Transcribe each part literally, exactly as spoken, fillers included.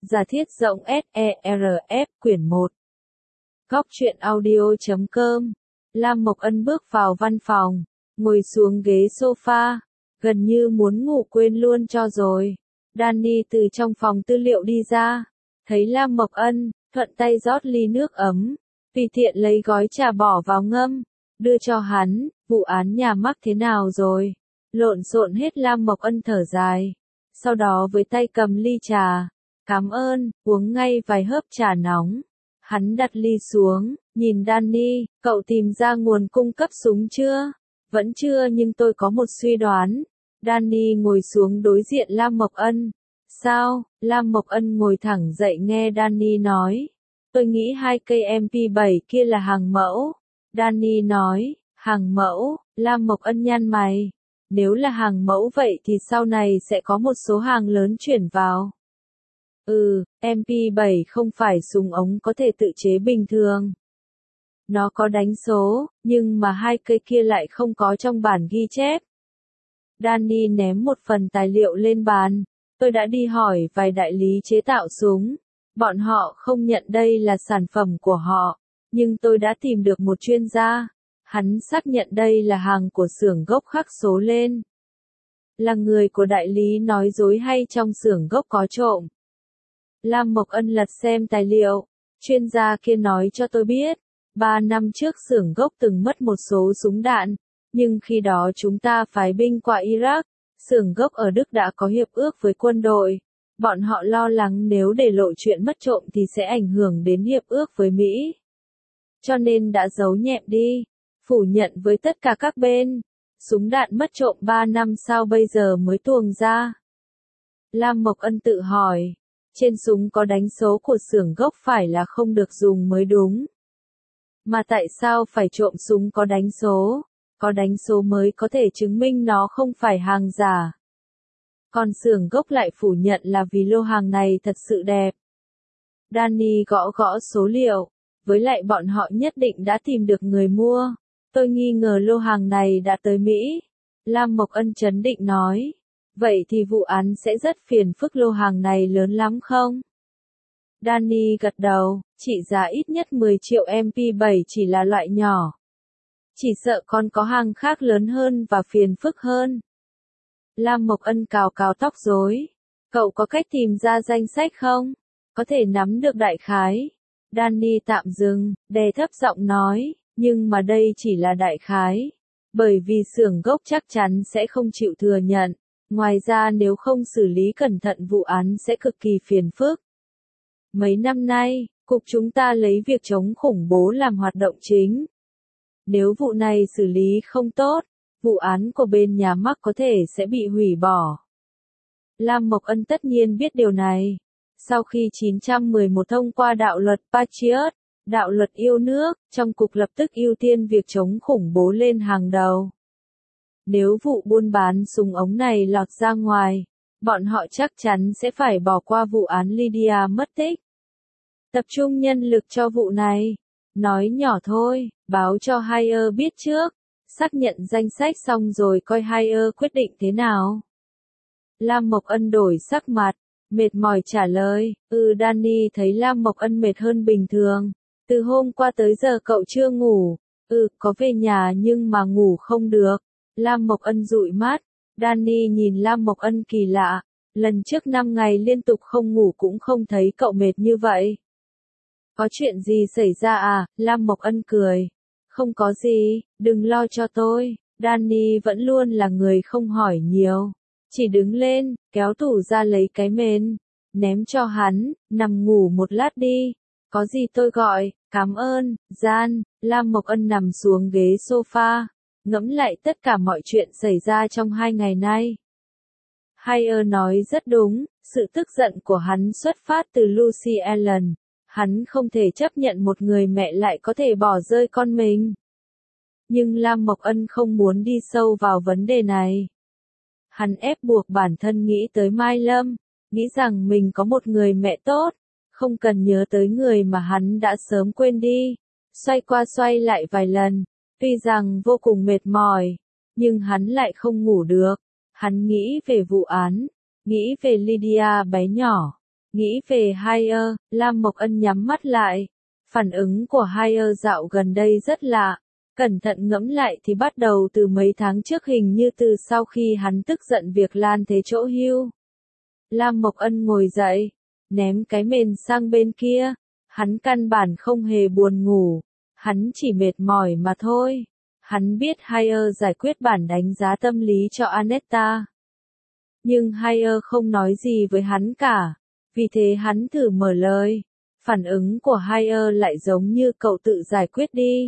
Giả thiết rộng ét e rờ ép quyển một. Góc truyện audio chấm com. Lam Mộc Ân bước vào văn phòng, ngồi xuống ghế sofa, gần như muốn ngủ quên luôn cho rồi. Danny từ trong phòng tư liệu đi ra, thấy Lam Mộc Ân, thuận tay rót ly nước ấm, tùy tiện lấy gói trà bỏ vào ngâm, đưa cho hắn. Vụ án nhà Mark thế nào rồi? Lộn xộn hết. Lam Mộc Ân thở dài, sau đó với tay cầm ly trà. Cảm ơn, uống ngay vài hớp trà nóng. Hắn đặt ly xuống, nhìn Danny, cậu tìm ra nguồn cung cấp súng chưa? Vẫn chưa, nhưng tôi có một suy đoán. Danny ngồi xuống đối diện Lam Mộc Ân. Sao? Lam Mộc Ân ngồi thẳng dậy nghe Danny nói. Tôi nghĩ hai cây em pê bảy kia là hàng mẫu. Danny nói, hàng mẫu. Lam Mộc Ân nhăn mày. Nếu là hàng mẫu vậy thì sau này sẽ có một số hàng lớn chuyển vào. Ừ, em pê bảy không phải súng ống có thể tự chế bình thường. Nó có đánh số, nhưng mà hai cây kia lại không có trong bản ghi chép. Danny ném một phần tài liệu lên bàn. Tôi đã đi hỏi vài đại lý chế tạo súng. Bọn họ không nhận đây là sản phẩm của họ. Nhưng tôi đã tìm được một chuyên gia. Hắn xác nhận đây là hàng của xưởng gốc khắc số lên. Là người của đại lý nói dối hay trong xưởng gốc có trộm? Lam Mộc Ân lật xem tài liệu. Chuyên gia kia nói cho tôi biết, ba năm trước xưởng gốc từng mất một số súng đạn, nhưng khi đó chúng ta phái binh qua Iraq, xưởng gốc ở Đức đã có hiệp ước với quân đội. Bọn họ lo lắng nếu để lộ chuyện mất trộm thì sẽ ảnh hưởng đến hiệp ước với Mỹ. Cho nên đã giấu nhẹm đi, phủ nhận với tất cả các bên. Súng đạn mất trộm ba năm sao bây giờ mới tuồng ra? Lam Mộc Ân tự hỏi. Trên súng có đánh số của xưởng gốc phải là không được dùng mới đúng. Mà tại sao phải trộm súng có đánh số? Có đánh số mới có thể chứng minh nó không phải hàng giả. Còn xưởng gốc lại phủ nhận là vì lô hàng này thật sự đẹp. Danny gõ gõ số liệu. Với lại bọn họ nhất định đã tìm được người mua. Tôi nghi ngờ lô hàng này đã tới Mỹ. Lam Mộc Ân trấn định nói. Vậy thì vụ án sẽ rất phiền phức. Lô hàng này lớn lắm không? Danny gật đầu, trị giá ít nhất mười triệu em pê bảy chỉ là loại nhỏ. Chỉ sợ còn có hàng khác lớn hơn và phiền phức hơn. Lam Mộc Ân cào cào tóc rối. Cậu có cách tìm ra danh sách không? Có thể nắm được đại khái. Danny tạm dừng, đè thấp giọng nói, nhưng mà đây chỉ là đại khái. Bởi vì xưởng gốc chắc chắn sẽ không chịu thừa nhận. Ngoài ra nếu không xử lý cẩn thận vụ án sẽ cực kỳ phiền phức. Mấy năm nay, cục chúng ta lấy việc chống khủng bố làm hoạt động chính. Nếu vụ này xử lý không tốt, vụ án của bên nhà Mark có thể sẽ bị hủy bỏ. Lam Mộc Ân tất nhiên biết điều này. Sau khi chín trăm mười một thông qua đạo luật Patriot, đạo luật yêu nước, trong cục lập tức ưu tiên việc chống khủng bố lên hàng đầu. Nếu vụ buôn bán súng ống này lọt ra ngoài, bọn họ chắc chắn sẽ phải bỏ qua vụ án Lydia mất tích. Tập trung nhân lực cho vụ này. Nói nhỏ thôi, báo cho Hire biết trước. Xác nhận danh sách xong rồi coi Hire quyết định thế nào. Lam Mộc Ân đổi sắc mặt, mệt mỏi trả lời. Ừ, Danny thấy Lam Mộc Ân mệt hơn bình thường. Từ hôm qua tới giờ cậu chưa ngủ. Ừ, có về nhà nhưng mà ngủ không được. Lam Mộc Ân dụi mắt. Danny nhìn Lam Mộc Ân kỳ lạ. Lần trước năm ngày liên tục không ngủ cũng không thấy cậu mệt như vậy. Có chuyện gì xảy ra à? Lam Mộc Ân cười. Không có gì, đừng lo cho tôi. Danny vẫn luôn là người không hỏi nhiều. Chỉ đứng lên, kéo tủ ra lấy cái mền. Ném cho hắn, nằm ngủ một lát đi. Có gì tôi gọi, cảm ơn, Gian. Lam Mộc Ân nằm xuống ghế sofa. Ngẫm lại tất cả mọi chuyện xảy ra trong hai ngày nay. Hire nói rất đúng, sự tức giận của hắn xuất phát từ Lucy Allen. Hắn không thể chấp nhận một người mẹ lại có thể bỏ rơi con mình. Nhưng Lam Mộc Ân không muốn đi sâu vào vấn đề này. Hắn ép buộc bản thân nghĩ tới Mai Lâm, nghĩ rằng mình có một người mẹ tốt, không cần nhớ tới người mà hắn đã sớm quên đi. Xoay qua xoay lại vài lần, tuy rằng vô cùng mệt mỏi, nhưng hắn lại không ngủ được. Hắn nghĩ về vụ án, nghĩ về Lydia bé nhỏ, Nghĩ về Haier, Lam Mộc Ân nhắm mắt lại. Phản ứng của Haier dạo gần đây rất lạ. Cẩn thận ngẫm lại thì bắt đầu từ mấy tháng trước, hình như từ sau khi hắn tức giận việc Lan Thế chỗ hưu. Lam Mộc Ân ngồi dậy, ném cái mền sang bên kia. Hắn căn bản không hề buồn ngủ. Hắn chỉ mệt mỏi mà thôi. Hắn biết Haier giải quyết bản đánh giá tâm lý cho Anetta. Nhưng Haier không nói gì với hắn cả. Vì thế hắn thử mở lời. Phản ứng của Haier lại giống như cậu tự giải quyết đi.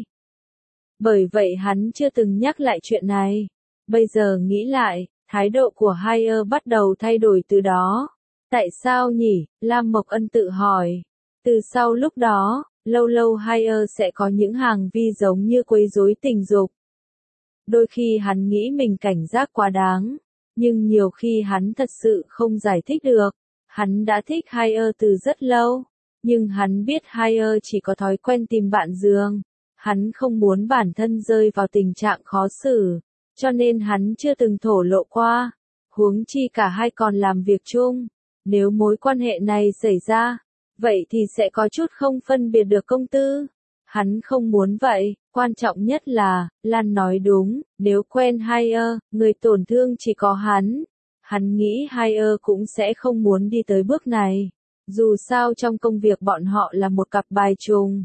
Bởi vậy hắn chưa từng nhắc lại chuyện này. Bây giờ nghĩ lại, thái độ của Haier bắt đầu thay đổi từ đó. Tại sao nhỉ? Lam Mộc Ân tự hỏi. Từ sau lúc đó, lâu lâu Haier sẽ có những hành vi giống như quấy rối tình dục. Đôi khi hắn nghĩ mình cảnh giác quá đáng. Nhưng nhiều khi hắn thật sự không giải thích được. Hắn đã thích Haier từ rất lâu. Nhưng hắn biết Haier chỉ có thói quen tìm bạn giường. Hắn không muốn bản thân rơi vào tình trạng khó xử. Cho nên hắn chưa từng thổ lộ qua. Huống chi cả hai còn làm việc chung. Nếu mối quan hệ này xảy ra, vậy thì sẽ có chút không phân biệt được công tư. Hắn không muốn vậy. Quan trọng nhất là, Lan nói đúng, nếu quen Haier, người tổn thương chỉ có hắn. Hắn nghĩ Haier cũng sẽ không muốn đi tới bước này. Dù sao trong công việc bọn họ là một cặp bài trùng.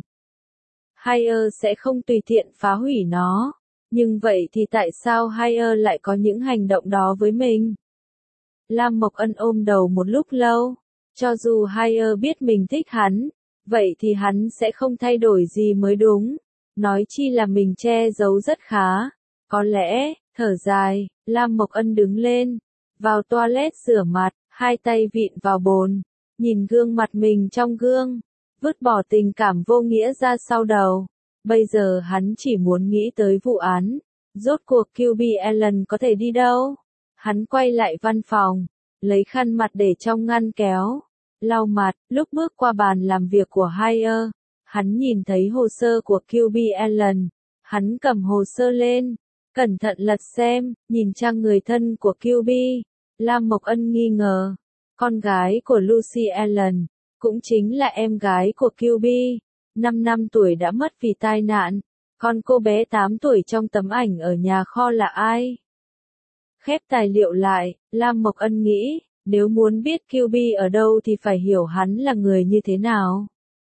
Haier sẽ không tùy tiện phá hủy nó. Nhưng vậy thì tại sao Haier lại có những hành động đó với mình? Lam Mộc Ân ôm đầu một lúc lâu. Cho dù Haier biết mình thích hắn, vậy thì hắn sẽ không thay đổi gì mới đúng. Nói chi là mình che giấu rất khá. Có lẽ, thở dài, Lam Mộc Ân đứng lên. Vào toilet rửa mặt, hai tay vịn vào bồn. Nhìn gương mặt mình trong gương. Vứt bỏ tình cảm vô nghĩa ra sau đầu. Bây giờ hắn chỉ muốn nghĩ tới vụ án. Rốt cuộc quy bê Allen có thể đi đâu? Hắn quay lại văn phòng. Lấy khăn mặt để trong ngăn kéo. Lau mặt, lúc bước qua bàn làm việc của Haier. Hắn nhìn thấy hồ sơ của quy bê Allen. Hắn cầm hồ sơ lên. Cẩn thận lật xem, nhìn trang người thân của quy bê. Lam Mộc Ân nghi ngờ. Con gái của Lucy Allen. Cũng chính là em gái của quy bê. năm năm tuổi đã mất vì tai nạn. Còn cô bé tám tuổi trong tấm ảnh ở nhà kho là ai? Khép tài liệu lại, Lam Mộc Ân nghĩ, nếu muốn biết quy bê ở đâu thì phải hiểu hắn là người như thế nào.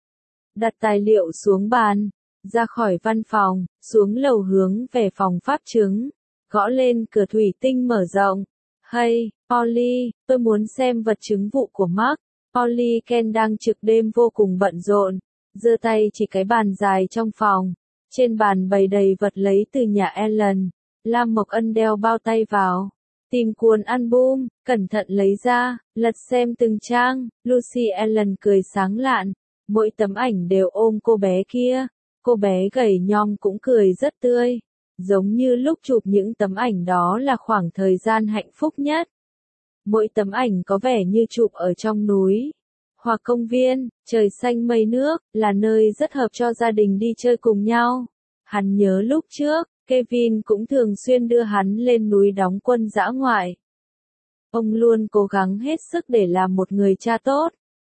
Đặt tài liệu xuống bàn, ra khỏi văn phòng, xuống lầu hướng về phòng pháp chứng, gõ lên cửa thủy tinh mở rộng. Hey, Polly, tôi muốn xem vật chứng vụ của Mark. Polly Ken đang trực đêm vô cùng bận rộn, giơ tay chỉ cái bàn dài trong phòng. Trên bàn bày đầy vật lấy từ nhà Allen. Lam Mộc Ân đeo bao tay vào, tìm cuốn album, cẩn thận lấy ra, lật xem từng trang. Lucy Allen cười sáng lạn, mỗi tấm ảnh đều ôm cô bé kia. Cô bé gầy nhom cũng cười rất tươi, giống như lúc chụp những tấm ảnh đó là khoảng thời gian hạnh phúc nhất. Mỗi tấm ảnh có vẻ như chụp ở trong núi, hoặc công viên, trời xanh mây nước, là nơi rất hợp cho gia đình đi chơi cùng nhau. Hắn nhớ lúc trước, Kevin cũng thường xuyên đưa hắn lên núi đóng quân dã ngoại. Ông luôn cố gắng hết sức để làm một người cha tốt.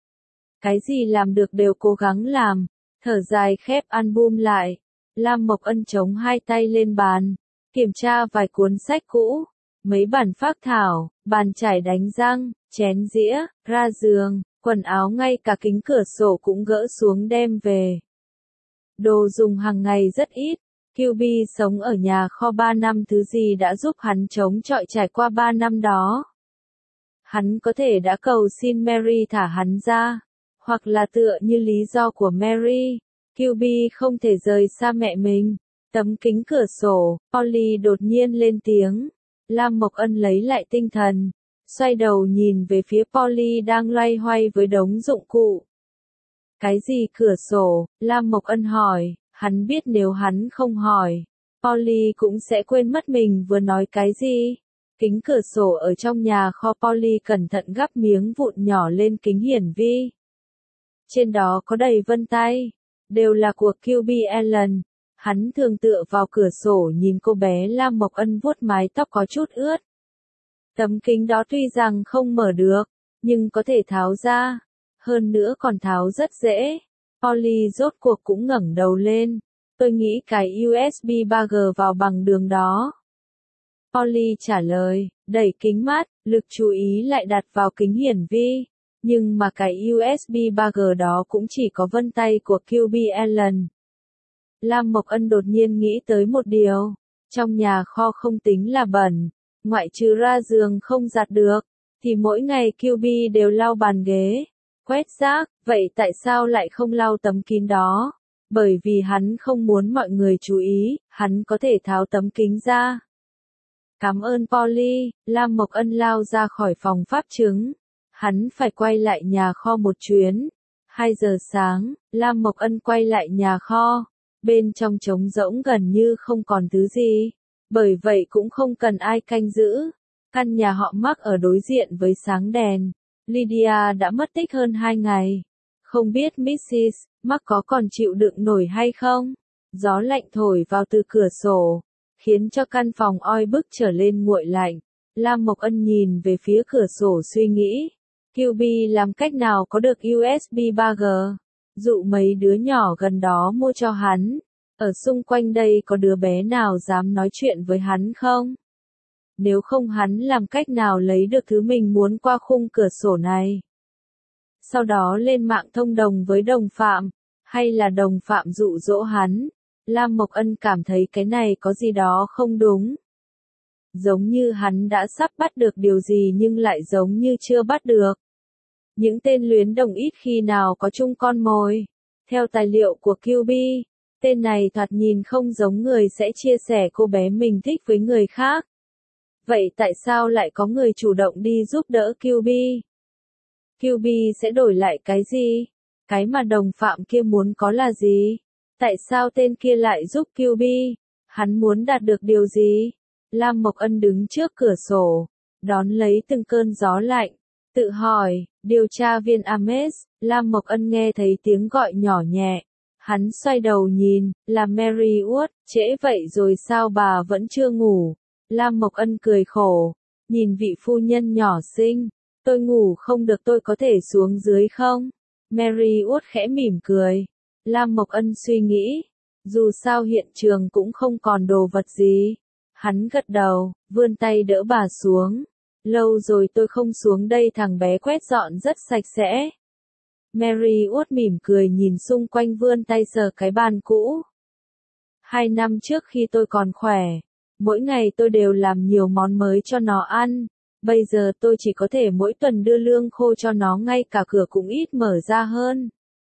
Cái gì làm được đều cố gắng làm. Thở dài khép album lại. Lam Mộc Ân chống hai tay lên bàn, kiểm tra vài cuốn sách cũ, mấy bản phác thảo, bàn chải đánh răng, chén dĩa, ra giường, quần áo, ngay cả kính cửa sổ cũng gỡ xuống đem về. Đồ dùng hàng ngày rất ít. quy bê sống ở nhà kho ba năm, thứ gì đã giúp hắn chống chọi trải qua ba năm đó. Hắn có thể đã cầu xin Mary thả hắn ra, hoặc là tựa như lý do của Mary, quy bê không thể rời xa mẹ mình. Tấm kính cửa sổ, Polly đột nhiên lên tiếng. Lam Mộc Ân lấy lại tinh thần, xoay đầu nhìn về phía Polly đang loay hoay với đống dụng cụ. Cái gì cửa sổ? Lam Mộc Ân hỏi. Hắn biết nếu hắn không hỏi, Polly cũng sẽ quên mất mình vừa nói cái gì. Kính cửa sổ ở trong nhà kho. Polly cẩn thận gắp miếng vụn nhỏ lên kính hiển vi. Trên đó có đầy vân tay, đều là của quy bê Allen. Hắn thường tựa vào cửa sổ nhìn cô bé Lam Mộc Ân vuốt mái tóc có chút ướt. Tấm kính đó tuy rằng không mở được, nhưng có thể tháo ra. Hơn nữa còn tháo rất dễ. Polly rốt cuộc cũng ngẩng đầu lên. Tôi nghĩ cái u ét bê ba G vào bằng đường đó. Polly trả lời, đẩy kính mắt, lực chú ý lại đặt vào kính hiển vi. Nhưng mà cái u ét bê ba G đó cũng chỉ có vân tay của Gilby Allen. Lam Mộc Ân đột nhiên nghĩ tới một điều. Trong nhà kho không tính là bẩn, ngoại trừ ra giường không giặt được, thì mỗi ngày Gilby đều lau bàn ghế, quét rác, vậy tại sao lại không lau tấm kính đó? Bởi vì hắn không muốn mọi người chú ý, hắn có thể tháo tấm kính ra. Cảm ơn Polly, Lam Mộc Ân lao ra khỏi phòng pháp chứng. Hắn phải quay lại nhà kho một chuyến. hai giờ sáng, Lam Mộc Ân quay lại nhà kho. Bên trong trống rỗng gần như không còn thứ gì. Bởi vậy cũng không cần ai canh giữ. Căn nhà họ Mark ở đối diện với sáng đèn. Lydia đã mất tích hơn hai ngày. Không biết mít xít Mark có còn chịu đựng nổi hay không? Gió lạnh thổi vào từ cửa sổ, khiến cho căn phòng oi bức trở lên nguội lạnh. Lam Mộc Ân nhìn về phía cửa sổ suy nghĩ. Gilby làm cách nào có được u ét bê ba G? Dụ mấy đứa nhỏ gần đó mua cho hắn. Ở xung quanh đây có đứa bé nào dám nói chuyện với hắn không? Nếu không hắn làm cách nào lấy được thứ mình muốn qua khung cửa sổ này? Sau đó lên mạng thông đồng với đồng phạm, hay là đồng phạm dụ dỗ hắn? Lam Mộc Ân cảm thấy cái này có gì đó không đúng. Giống như hắn đã sắp bắt được điều gì nhưng lại giống như chưa bắt được. Những tên luyến đồng ít khi nào có chung con mồi. Theo tài liệu của Gilby, tên này thoạt nhìn không giống người sẽ chia sẻ cô bé mình thích với người khác. Vậy tại sao lại có người chủ động đi giúp đỡ Gilby? Gilby sẽ đổi lại cái gì? Cái mà đồng phạm kia muốn có là gì? Tại sao tên kia lại giúp Gilby? Hắn muốn đạt được điều gì? Lam Mộc Ân đứng trước cửa sổ, đón lấy từng cơn gió lạnh, tự hỏi, điều tra viên Ames. Lam Mộc Ân nghe thấy tiếng gọi nhỏ nhẹ. Hắn xoay đầu nhìn, là Mary Wood. Trễ vậy rồi sao bà vẫn chưa ngủ? Lam Mộc Ân cười khổ, nhìn vị phu nhân nhỏ xinh. Tôi ngủ không được, tôi có thể xuống dưới không? Mary Wood khẽ mỉm cười. Lam Mộc Ân suy nghĩ, dù sao hiện trường cũng không còn đồ vật gì. Hắn gật đầu, vươn tay đỡ bà xuống. Lâu rồi tôi không xuống đây, thằng bé quét dọn rất sạch sẽ. Mary Wood mỉm cười nhìn xung quanh, vươn tay sờ cái bàn cũ. Hai năm trước khi tôi còn khỏe, mỗi ngày tôi đều làm nhiều món mới cho nó ăn. Bây giờ tôi chỉ có thể mỗi tuần đưa lương khô cho nó, ngay cả cửa cũng ít mở ra hơn.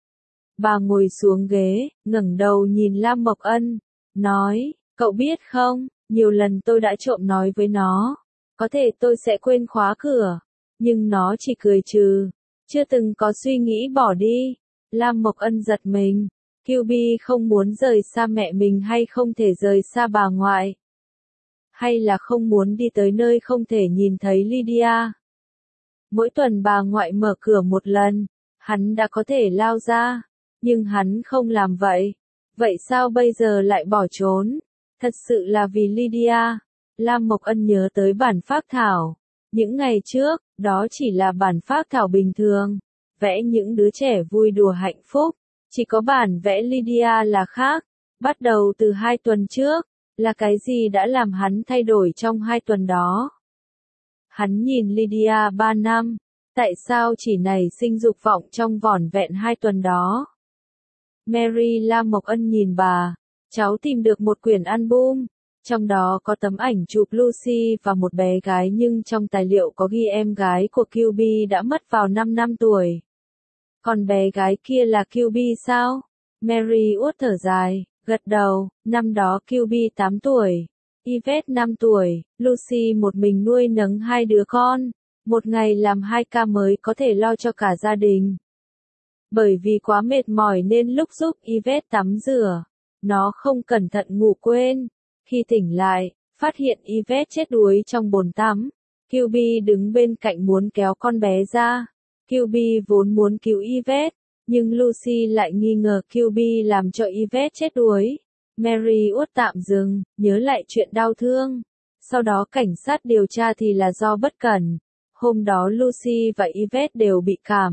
Bà ngồi xuống ghế, ngẩng đầu nhìn Lam Mộc Ân, nói, cậu biết không, nhiều lần tôi đã trộm nói với nó, có thể tôi sẽ quên khóa cửa, nhưng nó chỉ cười trừ, chưa từng có suy nghĩ bỏ đi. Lam Mộc Ân giật mình, Gilby không muốn rời xa mẹ mình hay không thể rời xa bà ngoại? Hay là không muốn đi tới nơi không thể nhìn thấy Lydia? Mỗi tuần bà ngoại mở cửa một lần, hắn đã có thể lao ra, nhưng hắn không làm vậy. Vậy sao bây giờ lại bỏ trốn? Thật sự là vì Lydia. Lam Mộc Ân nhớ tới bản phác thảo. Những ngày trước, đó chỉ là bản phác thảo bình thường, vẽ những đứa trẻ vui đùa hạnh phúc. Chỉ có bản vẽ Lydia là khác. Bắt đầu từ hai tuần trước, là cái gì đã làm hắn thay đổi trong hai tuần đó? Hắn nhìn Lydia ba năm, tại sao chỉ nảy sinh dục vọng trong vỏn vẹn hai tuần đó? Mary Lam Mộc Ân nhìn bà, cháu tìm được một quyển album, trong đó có tấm ảnh chụp Lucy và một bé gái, nhưng trong tài liệu có ghi em gái của Gilby đã mất vào năm năm tuổi. Còn bé gái kia là Gilby sao? Mary uất thở dài, gật đầu, năm đó Gilby tám tuổi, Yvette năm tuổi, Lucy một mình nuôi nấng hai đứa con, một ngày làm hai ca mới có thể lo cho cả gia đình. Bởi vì quá mệt mỏi nên lúc giúp Yvette tắm rửa, nó không cẩn thận ngủ quên. Khi tỉnh lại, phát hiện Yvette chết đuối trong bồn tắm. Gilby đứng bên cạnh muốn kéo con bé ra. Gilby vốn muốn cứu Yvette, nhưng Lucy lại nghi ngờ Gilby làm cho Yvette chết đuối. Mary uất tạm dừng, nhớ lại chuyện đau thương. Sau đó cảnh sát điều tra thì là do bất cẩn. Hôm đó Lucy và Yvette đều bị cảm.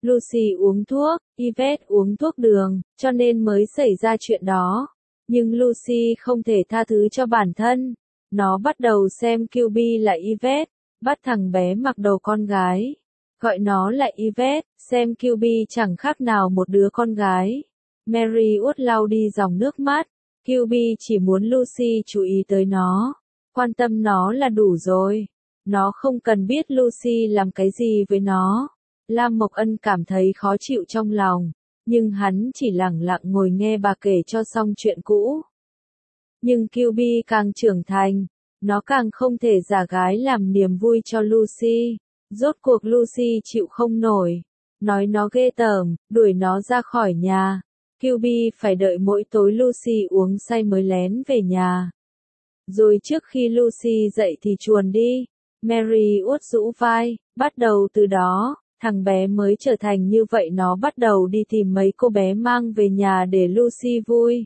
Lucy uống thuốc, Yvette uống thuốc đường, cho nên mới xảy ra chuyện đó. Nhưng Lucy không thể tha thứ cho bản thân. Nó bắt đầu xem Q B là Yvette, bắt thằng bé mặc đồ con gái. Gọi nó là Yvette, xem Q B chẳng khác nào một đứa con gái. Mary uất lau đi dòng nước mắt. Q B chỉ muốn Lucy chú ý tới nó. Quan tâm nó là đủ rồi. Nó không cần biết Lucy làm cái gì với nó. Lam Mộc Ân cảm thấy khó chịu trong lòng. Nhưng hắn chỉ lẳng lặng ngồi nghe bà kể cho xong chuyện cũ. Nhưng Q B càng trưởng thành. Nó càng không thể giả gái làm niềm vui cho Lucy. Rốt cuộc Lucy chịu không nổi. Nói nó ghê tởm, đuổi nó ra khỏi nhà. Q B phải đợi mỗi tối Lucy uống say mới lén về nhà. Rồi trước khi Lucy dậy thì chuồn đi. Mary uất rũ vai, bắt đầu từ đó, thằng bé mới trở thành như vậy. Nó bắt đầu đi tìm mấy cô bé mang về nhà để Lucy vui.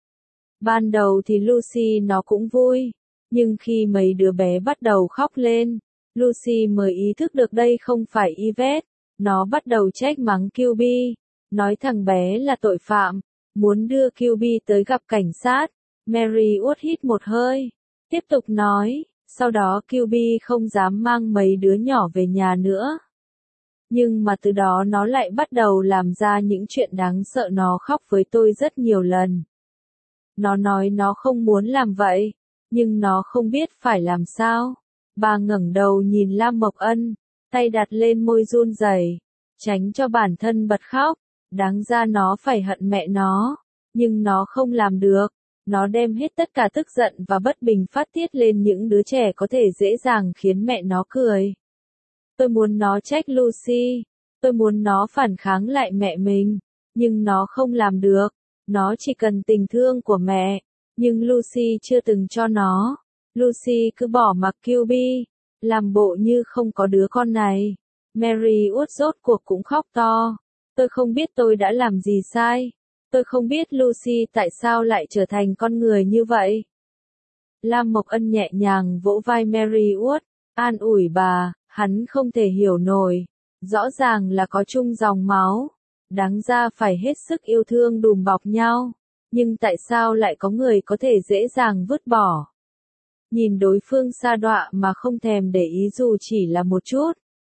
Ban đầu thì Lucy nó cũng vui. Nhưng khi mấy đứa bé bắt đầu khóc lên, Lucy mới ý thức được đây không phải Yvette. Nó bắt đầu trách mắng Q B. Nói thằng bé là tội phạm, muốn đưa Q B tới gặp cảnh sát. Mary uất hít một hơi, tiếp tục nói, sau đó Q B không dám mang mấy đứa nhỏ về nhà nữa. Nhưng mà từ đó nó lại bắt đầu làm ra những chuyện đáng sợ. Nó khóc với tôi rất nhiều lần. Nó nói nó không muốn làm vậy, nhưng nó không biết phải làm sao. Bà ngẩng đầu nhìn Lam Mộc Ân, tay đặt lên môi run rẩy, tránh cho bản thân bật khóc. Đáng ra nó phải hận mẹ nó, nhưng nó không làm được. Nó đem hết tất cả tức giận và bất bình phát tiết lên những đứa trẻ có thể dễ dàng khiến mẹ nó cười. Tôi muốn nó trách Lucy, tôi muốn nó phản kháng lại mẹ mình, nhưng nó không làm được. Nó chỉ cần tình thương của mẹ, nhưng Lucy chưa từng cho nó. Lucy cứ bỏ mặc Q B, làm bộ như không có đứa con này. Mary uất rốt cuộc cũng khóc to. Tôi không biết tôi đã làm gì sai. Tôi không biết Lucy tại sao lại trở thành con người như vậy. Lam Mộc Ân nhẹ nhàng vỗ vai Mary uất, an ủi bà, hắn không thể hiểu nổi. Rõ ràng là có chung dòng máu. Đáng ra phải hết sức yêu thương đùm bọc nhau. Nhưng tại sao lại có người có thể dễ dàng vứt bỏ? Nhìn đối phương sa đọa mà không thèm để ý dù chỉ là một chút.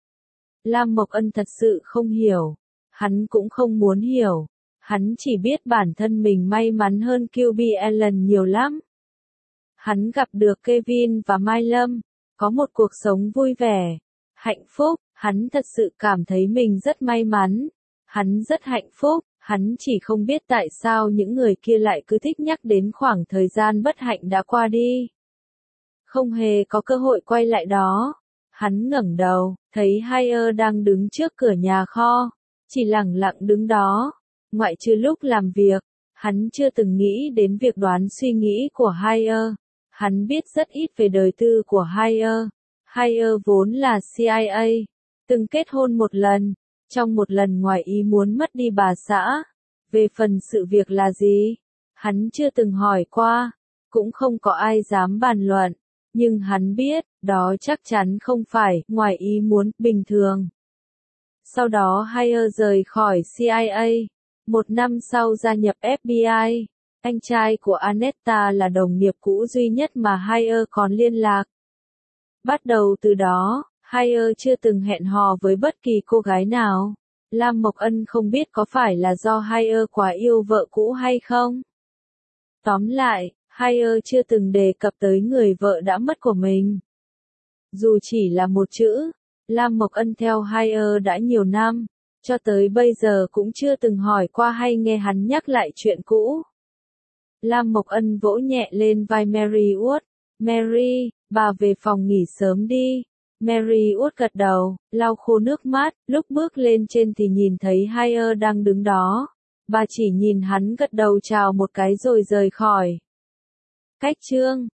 Lam Mộc Ân thật sự không hiểu. Hắn cũng không muốn hiểu. Hắn chỉ biết bản thân mình may mắn hơn Q B Allen nhiều lắm. Hắn gặp được Kevin và Mai Lâm, có một cuộc sống vui vẻ, hạnh phúc. Hắn thật sự cảm thấy mình rất may mắn. Hắn rất hạnh phúc. Hắn chỉ không biết tại sao những người kia lại cứ thích nhắc đến khoảng thời gian bất hạnh đã qua đi. Không hề có cơ hội quay lại đó. Hắn ngẩng đầu, thấy Hire đang đứng trước cửa nhà kho, chỉ lẳng lặng đứng đó. Ngoại trừ lúc làm việc, hắn chưa từng nghĩ đến việc đoán suy nghĩ của Hire. Hắn biết rất ít về đời tư của Hire. Hire vốn là C I A, từng kết hôn một lần, trong một lần ngoài ý muốn mất đi bà xã. Về phần sự việc là gì, hắn chưa từng hỏi qua, cũng không có ai dám bàn luận. Nhưng hắn biết, đó chắc chắn không phải ngoài ý muốn bình thường. Sau đó Hire rời khỏi C I A. Một năm sau gia nhập F B I. Anh trai của Anetta là đồng nghiệp cũ duy nhất mà Hire còn liên lạc. Bắt đầu từ đó, Hire chưa từng hẹn hò với bất kỳ cô gái nào. Lam Mộc Ân không biết có phải là do Hire quá yêu vợ cũ hay không. Tóm lại, Hire chưa từng đề cập tới người vợ đã mất của mình. Dù chỉ là một chữ, Lam Mộc Ân theo Hire đã nhiều năm, cho tới bây giờ cũng chưa từng hỏi qua hay nghe hắn nhắc lại chuyện cũ. Lam Mộc Ân vỗ nhẹ lên vai Mary uất, Mary, bà về phòng nghỉ sớm đi. Mary uất gật đầu, lau khô nước mắt, lúc bước lên trên thì nhìn thấy Hire đang đứng đó. Bà chỉ nhìn hắn gật đầu chào một cái rồi rời khỏi. Cách chương